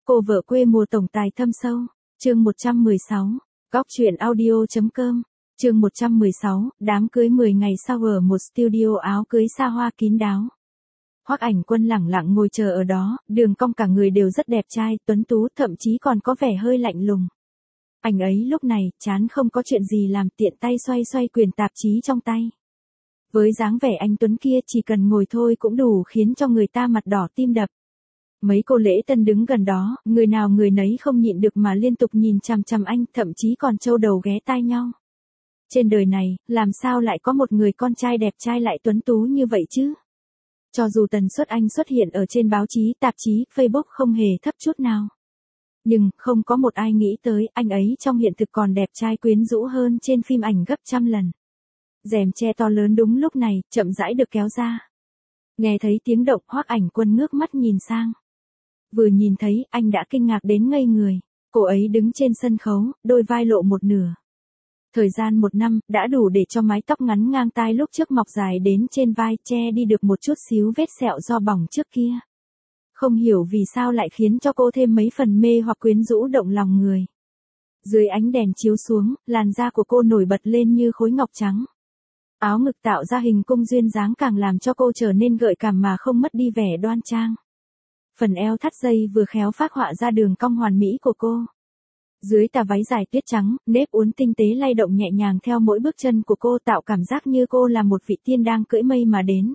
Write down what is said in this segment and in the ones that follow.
Cô vợ quê mùa tổng tài thâm sâu. Chương 116. Góc truyện audio.com. Chương 116, đám cưới 10 ngày sau ở một studio áo cưới xa hoa kín đáo. Hoắc Ảnh Quân lẳng lặng ngồi chờ ở đó, đường cong cả người đều rất đẹp trai, tuấn tú, thậm chí còn có vẻ hơi lạnh lùng. Anh ấy lúc này, chán không có chuyện gì làm, tiện tay xoay xoay quyển tạp chí trong tay. Với dáng vẻ anh tuấn kia chỉ cần ngồi thôi cũng đủ khiến cho người ta mặt đỏ tim đập. Mấy cô lễ tân đứng gần đó, người nào người nấy không nhịn được mà liên tục nhìn chằm chằm anh, thậm chí còn trâu đầu ghé tai nhau. Trên đời này, làm sao lại có một người con trai đẹp trai lại tuấn tú như vậy chứ? Cho dù tần suất anh xuất hiện ở trên báo chí, tạp chí, Facebook không hề thấp chút nào. Nhưng, không có một ai nghĩ tới, anh ấy trong hiện thực còn đẹp trai quyến rũ hơn trên phim ảnh gấp trăm lần. Rèm che to lớn đúng lúc này, chậm rãi được kéo ra. Nghe thấy tiếng động, Hoắc Ảnh Quân ngước mắt nhìn sang. Vừa nhìn thấy, anh đã kinh ngạc đến ngây người. Cô ấy đứng trên sân khấu, đôi vai lộ một nửa. Thời gian 1 năm, đã đủ để cho mái tóc ngắn ngang tai lúc trước mọc dài đến trên vai, che đi được một chút xíu vết sẹo do bỏng trước kia. Không hiểu vì sao lại khiến cho cô thêm mấy phần mê hoặc quyến rũ động lòng người. Dưới ánh đèn chiếu xuống, làn da của cô nổi bật lên như khối ngọc trắng. Áo ngực tạo ra hình cung duyên dáng càng làm cho cô trở nên gợi cảm mà không mất đi vẻ đoan trang. Phần eo thắt dây vừa khéo phác họa ra đường cong hoàn mỹ của cô. Dưới tà váy dài tuyết trắng, nếp uốn tinh tế lay động nhẹ nhàng theo mỗi bước chân của cô, tạo cảm giác như cô là một vị tiên đang cưỡi mây mà đến.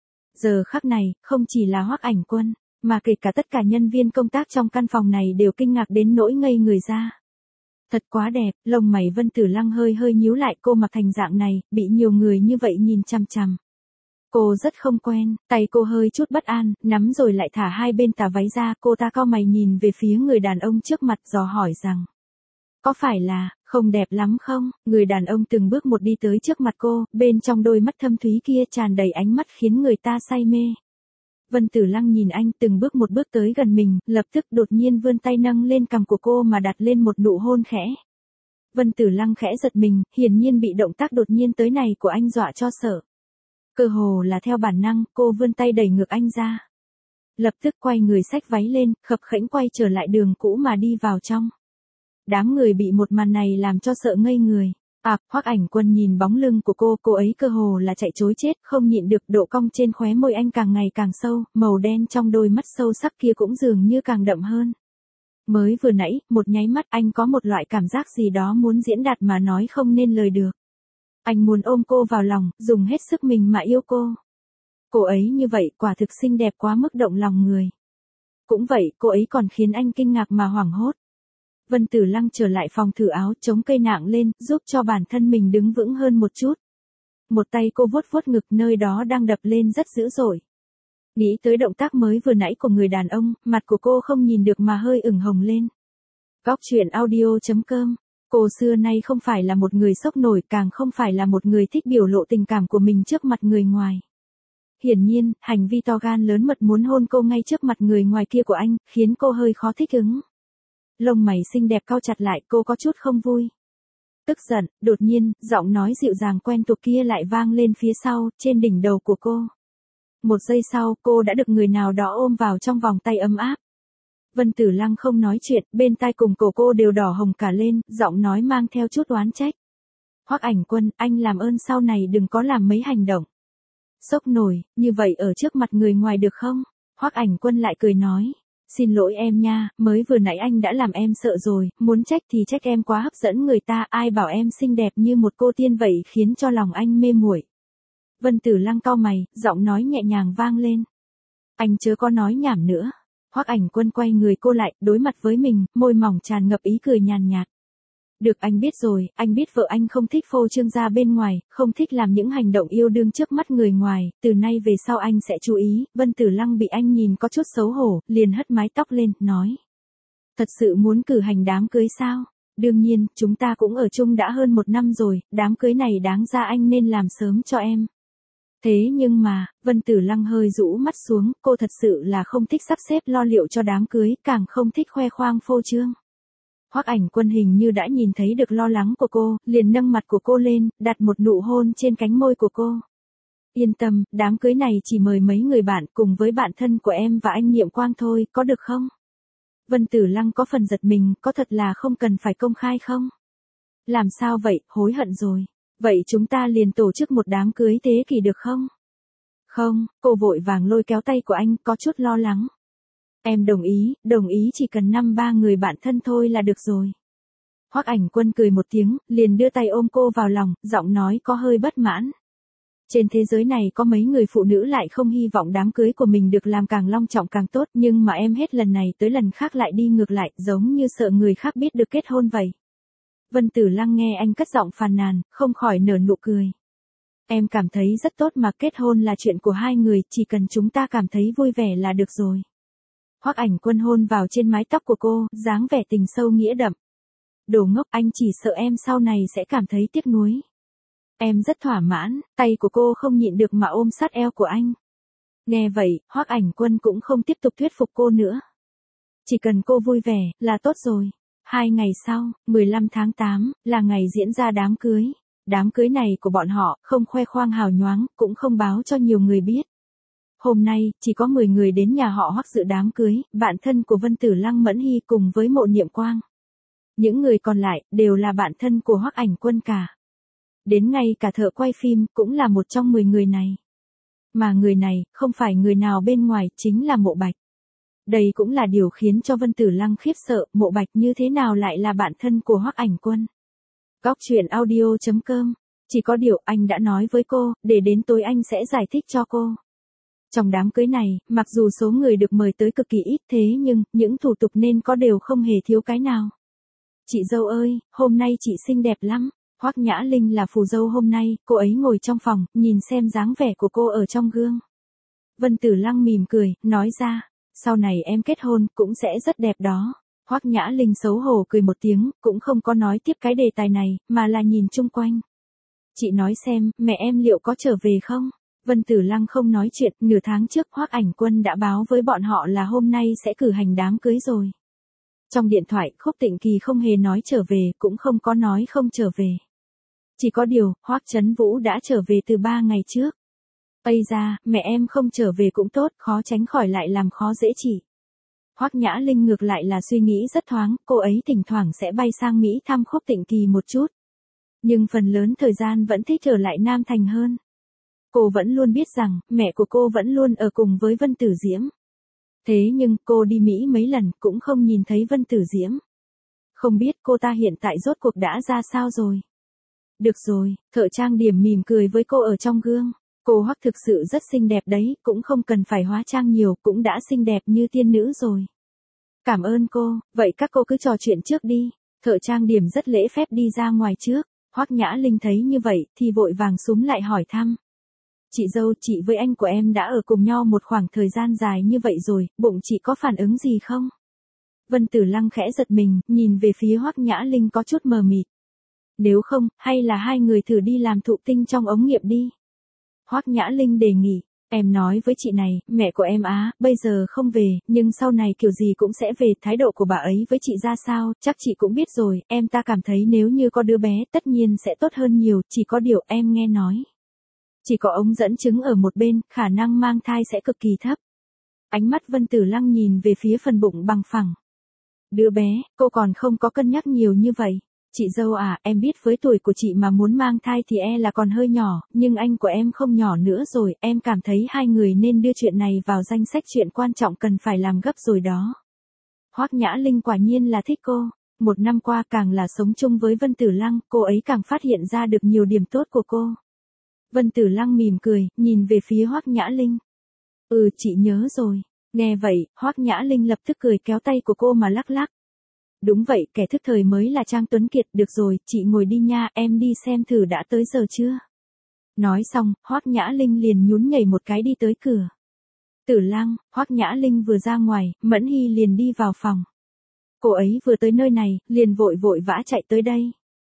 Giờ khắc này, không chỉ là Hoắc Ảnh Quân, mà kể cả tất cả nhân viên công tác trong căn phòng này đều kinh ngạc đến nỗi ngây người ra. Thật quá đẹp, lông mày Vân Tử Lăng hơi hơi nhíu lại, cô mặc thành dạng này, bị nhiều người như vậy nhìn chằm chằm. Cô rất không quen, tay cô hơi chút bất an, nắm rồi lại thả hai bên tà váy ra, cô ta cau mày nhìn về phía người đàn ông trước mặt dò hỏi rằng. Có phải là, không đẹp lắm không? Người đàn ông từng bước một đi tới trước mặt cô, bên trong đôi mắt thâm thúy kia tràn đầy ánh mắt khiến người ta say mê. Vân Tử Lăng nhìn anh từng bước một bước tới gần mình, lập tức đột nhiên vươn tay nâng lên cằm của cô mà đặt lên một nụ hôn khẽ. Vân Tử Lăng khẽ giật mình, hiển nhiên bị động tác đột nhiên tới này của anh dọa cho sợ. Cơ hồ là theo bản năng, cô vươn tay đẩy ngược anh ra. Lập tức quay người xách váy lên, khập khiễng quay trở lại đường cũ mà đi vào trong. Đám người bị một màn này làm cho sợ ngây người. Hoắc Ảnh Quân nhìn bóng lưng của cô ấy cơ hồ là chạy trối chết, không nhịn được, độ cong trên khóe môi anh càng ngày càng sâu, màu đen trong đôi mắt sâu sắc kia cũng dường như càng đậm hơn. Mới vừa nãy, một nháy mắt anh có một loại cảm giác gì đó muốn diễn đạt mà nói không nên lời được. Anh muốn ôm cô vào lòng, dùng hết sức mình mà yêu cô. Cô ấy như vậy quả thực xinh đẹp quá mức động lòng người. Cũng vậy, cô ấy còn khiến anh kinh ngạc mà hoảng hốt. Vân Tử Lăng trở lại phòng thử áo, chống cây nạng lên, giúp cho bản thân mình đứng vững hơn một chút. Một tay cô vuốt vuốt ngực, nơi đó đang đập lên rất dữ dội. Nghĩ tới động tác mới vừa nãy của người đàn ông, mặt của cô không nhìn được mà hơi ửng hồng lên. Góc truyện audio.com. Cô xưa nay không phải là một người sốc nổi, càng không phải là một người thích biểu lộ tình cảm của mình trước mặt người ngoài. Hiển nhiên, hành vi to gan lớn mật muốn hôn cô ngay trước mặt người ngoài kia của anh, khiến cô hơi khó thích ứng. Lông mày xinh đẹp cau chặt lại, cô có chút không vui. Tức giận, đột nhiên, giọng nói dịu dàng quen thuộc kia lại vang lên phía sau, trên đỉnh đầu của cô. Một giây sau, cô đã được người nào đó ôm vào trong vòng tay ấm áp. Vân Tử Lăng không nói chuyện, bên tai cùng cổ cô đều đỏ hồng cả lên, giọng nói mang theo chút oán trách. Hoắc Ảnh Quân, anh làm ơn sau này đừng có làm mấy hành động sốc nổi, như vậy ở trước mặt người ngoài được không? Hoắc Ảnh Quân lại cười nói. Xin lỗi em nha, mới vừa nãy anh đã làm em sợ rồi, muốn trách thì trách em quá hấp dẫn người ta, ai bảo em xinh đẹp như một cô tiên vậy khiến cho lòng anh mê muội. Vân Tử Lăng cau mày, giọng nói nhẹ nhàng vang lên. Anh chớ có nói nhảm nữa. Hoắc Ảnh Quân quay người cô lại, đối mặt với mình, môi mỏng tràn ngập ý cười nhàn nhạt. Được, anh biết rồi, anh biết vợ anh không thích phô trương ra bên ngoài, không thích làm những hành động yêu đương trước mắt người ngoài, từ nay về sau anh sẽ chú ý. Vân Tử Lăng bị anh nhìn có chút xấu hổ, liền hất mái tóc lên, nói. Thật sự muốn cử hành đám cưới sao? Đương nhiên, chúng ta cũng ở chung đã hơn 1 năm rồi, đám cưới này đáng ra anh nên làm sớm cho em. Thế nhưng mà, Vân Tử Lăng hơi rũ mắt xuống, cô thật sự là không thích sắp xếp lo liệu cho đám cưới, càng không thích khoe khoang phô trương. Hoắc Ảnh Quân hình như đã nhìn thấy được lo lắng của cô, liền nâng mặt của cô lên, đặt một nụ hôn trên cánh môi của cô. Yên tâm, đám cưới này chỉ mời mấy người bạn cùng với bạn thân của em và anh Nhiệm Quang thôi, có được không? Vân Tử Lăng có phần giật mình, có thật là không cần phải công khai không? Làm sao vậy, hối hận rồi. Vậy chúng ta liền tổ chức một đám cưới thế kỷ được không? Không, cô vội vàng lôi kéo tay của anh, có chút lo lắng. Em đồng ý chỉ cần 5-3 người bạn thân thôi là được rồi. Hoắc Ảnh Quân cười một tiếng, liền đưa tay ôm cô vào lòng, giọng nói có hơi bất mãn. Trên thế giới này có mấy người phụ nữ lại không hy vọng đám cưới của mình được làm càng long trọng càng tốt, nhưng mà em hết lần này tới lần khác lại đi ngược lại, giống như sợ người khác biết được kết hôn vậy. Vân Tử Lăng nghe anh cất giọng phàn nàn, không khỏi nở nụ cười. Em cảm thấy rất tốt mà, kết hôn là chuyện của hai người, chỉ cần chúng ta cảm thấy vui vẻ là được rồi. Hoắc Ảnh Quân hôn vào trên mái tóc của cô, dáng vẻ tình sâu nghĩa đậm. Đồ ngốc, anh chỉ sợ em sau này sẽ cảm thấy tiếc nuối. Em rất thỏa mãn, tay của cô không nhịn được mà ôm sát eo của anh. Nghe vậy, Hoắc Ảnh Quân cũng không tiếp tục thuyết phục cô nữa. Chỉ cần cô vui vẻ, là tốt rồi. 2 ngày sau, 15 tháng 8, là ngày diễn ra đám cưới. Đám cưới này của bọn họ, không khoe khoang hào nhoáng, cũng không báo cho nhiều người biết. Hôm nay, chỉ có 10 người đến nhà họ Hoắc dự đám cưới, bạn thân của Vân Tử Lăng Mẫn Hy cùng với Mộ Niệm Quang. Những người còn lại, đều là bạn thân của Hoắc Ảnh Quân cả. Đến ngay cả thợ quay phim, cũng là một trong 10 người này. Mà người này, không phải người nào bên ngoài, chính là Mộ Bạch. Đây cũng là điều khiến cho Vân Tử Lăng khiếp sợ, Mộ Bạch như thế nào lại là bạn thân của Hoắc Ảnh Quân. Góc truyện audio.com. Chỉ có điều anh đã nói với cô, để đến tối anh sẽ giải thích cho cô. Trong đám cưới này, mặc dù số người được mời tới cực kỳ ít thế nhưng, những thủ tục nên có đều không hề thiếu cái nào. Chị dâu ơi, hôm nay chị xinh đẹp lắm. Hoắc Nhã Linh là phù dâu hôm nay, cô ấy ngồi trong phòng, nhìn xem dáng vẻ của cô ở trong gương. Vân Tử Lăng mỉm cười, nói ra, sau này em kết hôn, cũng sẽ rất đẹp đó. Hoắc Nhã Linh xấu hổ cười một tiếng, cũng không có nói tiếp cái đề tài này, mà là nhìn chung quanh. Chị nói xem, mẹ em liệu có trở về không? Vân Tử Lăng không nói chuyện, nửa tháng trước Hoắc Ảnh Quân đã báo với bọn họ là hôm nay sẽ cử hành đám cưới rồi. Trong điện thoại, Khúc Tịnh Kỳ không hề nói trở về, cũng không có nói không trở về. Chỉ có điều, Hoắc Chấn Vũ đã trở về từ 3 ngày trước. Ây da, mẹ em không trở về cũng tốt, khó tránh khỏi lại làm khó dễ chị. Hoắc Nhã Linh ngược lại là suy nghĩ rất thoáng, cô ấy thỉnh thoảng sẽ bay sang Mỹ thăm Khúc Tịnh Kỳ một chút. Nhưng phần lớn thời gian vẫn thích ở lại Nam Thành hơn. Cô vẫn luôn biết rằng, mẹ của cô vẫn luôn ở cùng với Vân Tử Diễm. Thế nhưng, cô đi Mỹ mấy lần, cũng không nhìn thấy Vân Tử Diễm. Không biết cô ta hiện tại rốt cuộc đã ra sao rồi. Được rồi, thợ trang điểm mỉm cười với cô ở trong gương. Cô Hoắc thực sự rất xinh đẹp đấy, cũng không cần phải hóa trang nhiều, cũng đã xinh đẹp như tiên nữ rồi. Cảm ơn cô, vậy các cô cứ trò chuyện trước đi. Thợ trang điểm rất lễ phép đi ra ngoài trước. Hoắc Nhã Linh thấy như vậy, thì vội vàng xúm lại hỏi thăm. Chị dâu, chị với anh của em đã ở cùng nhau một khoảng thời gian dài như vậy rồi, bụng chị có phản ứng gì không? Vân Tử Lăng khẽ giật mình, nhìn về phía Hoắc Nhã Linh có chút mờ mịt. Nếu không, hay là hai người thử đi làm thụ tinh trong ống nghiệm đi. Hoắc Nhã Linh đề nghị, em nói với chị này, mẹ của em bây giờ không về, nhưng sau này kiểu gì cũng sẽ về, thái độ của bà ấy với chị ra sao, chắc chị cũng biết rồi, em ta cảm thấy nếu như có đứa bé, tất nhiên sẽ tốt hơn nhiều, chỉ có điều em nghe nói. Chỉ có ống dẫn trứng ở một bên, khả năng mang thai sẽ cực kỳ thấp. Ánh mắt Vân Tử Lăng nhìn về phía phần bụng bằng phẳng. Đứa bé, cô còn không có cân nhắc nhiều như vậy. Chị dâu em biết với tuổi của chị mà muốn mang thai thì là còn hơi nhỏ, nhưng anh của em không nhỏ nữa rồi, em cảm thấy hai người nên đưa chuyện này vào danh sách chuyện quan trọng cần phải làm gấp rồi đó. Hoắc Nhã Linh quả nhiên là thích cô. Một năm qua càng là sống chung với Vân Tử Lăng, cô ấy càng phát hiện ra được nhiều điểm tốt của cô. Vân Tử Lăng mỉm cười, nhìn về phía Hoắc Nhã Linh. Chị nhớ rồi. Nghe vậy, Hoắc Nhã Linh lập tức cười kéo tay của cô mà lắc lắc. Đúng vậy, kẻ thức thời mới là Trang Tuấn Kiệt, được rồi, chị ngồi đi nha, em đi xem thử đã tới giờ chưa. Nói xong, Hoắc Nhã Linh liền nhún nhảy một cái đi tới cửa. Tử Lăng, Hoắc Nhã Linh vừa ra ngoài, Mẫn Hy liền đi vào phòng. Cô ấy vừa tới nơi này, liền vội vội vã chạy tới đây.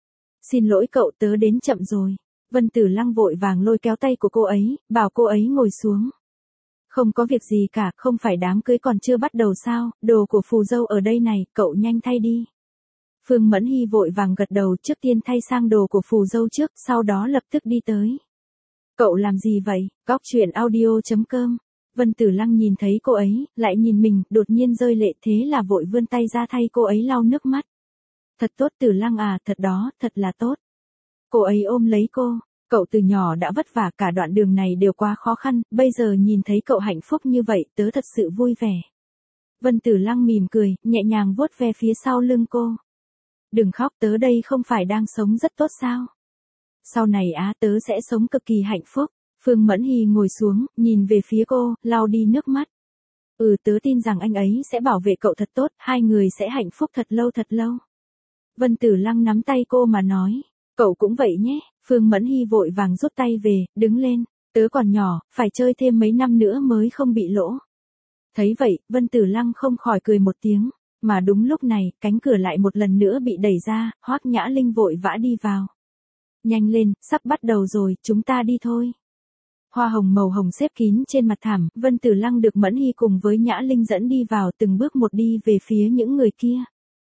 Xin lỗi cậu, tớ đến chậm rồi. Vân Tử Lăng vội vàng lôi kéo tay của cô ấy, bảo cô ấy ngồi xuống. Không có việc gì cả, không phải đám cưới còn chưa bắt đầu sao, đồ của phù dâu ở đây này, cậu nhanh thay đi. Phương Mẫn Hy vội vàng gật đầu, trước tiên thay sang đồ của phù dâu trước, sau đó lập tức đi tới. Cậu làm gì vậy? Góc truyện audio.com Vân Tử Lăng nhìn thấy cô ấy, lại nhìn mình, đột nhiên rơi lệ, thế là vội vươn tay ra thay cô ấy lau nước mắt. Thật tốt Tử Lăng à, thật đó, thật là tốt. Cô ấy ôm lấy cô, cậu từ nhỏ đã vất vả, cả đoạn đường này đều quá khó khăn, bây giờ nhìn thấy cậu hạnh phúc như vậy, tớ thật sự vui vẻ. Vân Tử Lăng mỉm cười, nhẹ nhàng vuốt ve phía sau lưng cô. Đừng khóc, tớ đây không phải đang sống rất tốt sao? Sau này tớ sẽ sống cực kỳ hạnh phúc. Phương Mẫn Hy ngồi xuống, nhìn về phía cô, lau đi nước mắt. Tớ tin rằng anh ấy sẽ bảo vệ cậu thật tốt, hai người sẽ hạnh phúc thật lâu thật lâu. Vân Tử Lăng nắm tay cô mà nói, cậu cũng vậy nhé. Phương Mẫn Hy vội vàng rút tay về, đứng lên, tớ còn nhỏ, phải chơi thêm mấy năm nữa mới không bị lỗ. Thấy vậy, Vân Tử Lăng không khỏi cười một tiếng, mà đúng lúc này, cánh cửa lại một lần nữa bị đẩy ra, Hoắc Nhã Linh vội vã đi vào. Nhanh lên, sắp bắt đầu rồi, chúng ta đi thôi. Hoa hồng màu hồng xếp kín trên mặt thảm, Vân Tử Lăng được Mẫn Hy cùng với Nhã Linh dẫn đi vào, từng bước một đi về phía những người kia.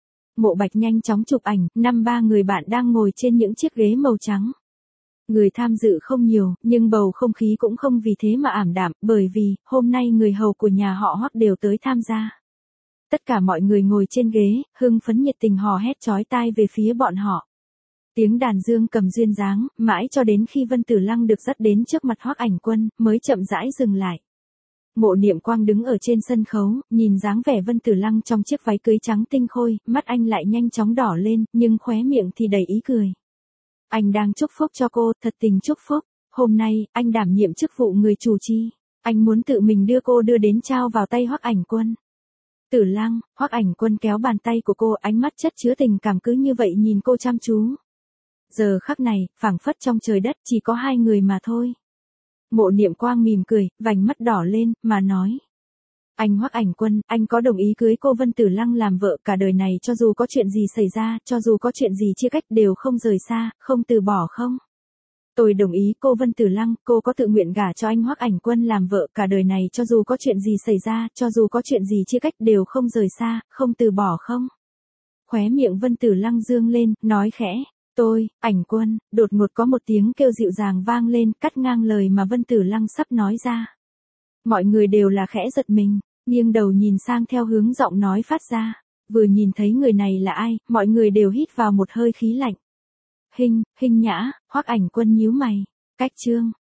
Mộ Bạch nhanh chóng chụp ảnh, 5-3 người bạn đang ngồi trên những chiếc ghế màu trắng. Người tham dự không nhiều, nhưng bầu không khí cũng không vì thế mà ảm đạm, bởi vì, hôm nay người hầu của nhà họ Hoắc đều tới tham gia. Tất cả mọi người ngồi trên ghế, hưng phấn nhiệt tình hò hét chói tai về phía bọn họ. Tiếng đàn dương cầm duyên dáng, mãi cho đến khi Vân Tử Lăng được dắt đến trước mặt Hoắc Ảnh Quân, mới chậm rãi dừng lại. Mộ Niệm Quang đứng ở trên sân khấu, nhìn dáng vẻ Vân Tử Lăng trong chiếc váy cưới trắng tinh khôi, mắt anh lại nhanh chóng đỏ lên, nhưng khóe miệng thì đầy ý cười. Anh đang chúc phúc cho cô, thật tình chúc phúc. Hôm nay, anh đảm nhiệm chức vụ người chủ trì. Anh muốn tự mình đưa cô đưa đến trao vào tay Hoắc Ảnh Quân. Tử Lăng, Hoắc Ảnh Quân kéo bàn tay của cô, ánh mắt chất chứa tình cảm cứ như vậy nhìn cô chăm chú. Giờ khắc này, phảng phất trong trời đất chỉ có hai người mà thôi. Mộ Niệm Quang mỉm cười, vành mắt đỏ lên, mà nói. Anh Hoắc Ảnh Quân, anh có đồng ý cưới cô Vân Tử Lăng làm vợ cả đời này cho dù có chuyện gì xảy ra, cho dù có chuyện gì chia cách đều không rời xa, không từ bỏ không? Tôi đồng ý cô Vân Tử Lăng, cô có tự nguyện gả cho anh Hoắc Ảnh Quân làm vợ cả đời này cho dù có chuyện gì xảy ra, cho dù có chuyện gì chia cách đều không rời xa, không từ bỏ không? Khóe miệng Vân Tử Lăng dương lên, nói khẽ. Tôi, Ảnh Quân, đột ngột có một tiếng kêu dịu dàng vang lên, cắt ngang lời mà Vân Tử Lăng sắp nói ra. Mọi người đều là khẽ giật mình, nghiêng đầu nhìn sang theo hướng giọng nói phát ra. Vừa nhìn thấy người này là ai, mọi người đều hít vào một hơi khí lạnh. Hình Nhã, Hoắc Ảnh Quân nhíu mày. Cách Trương,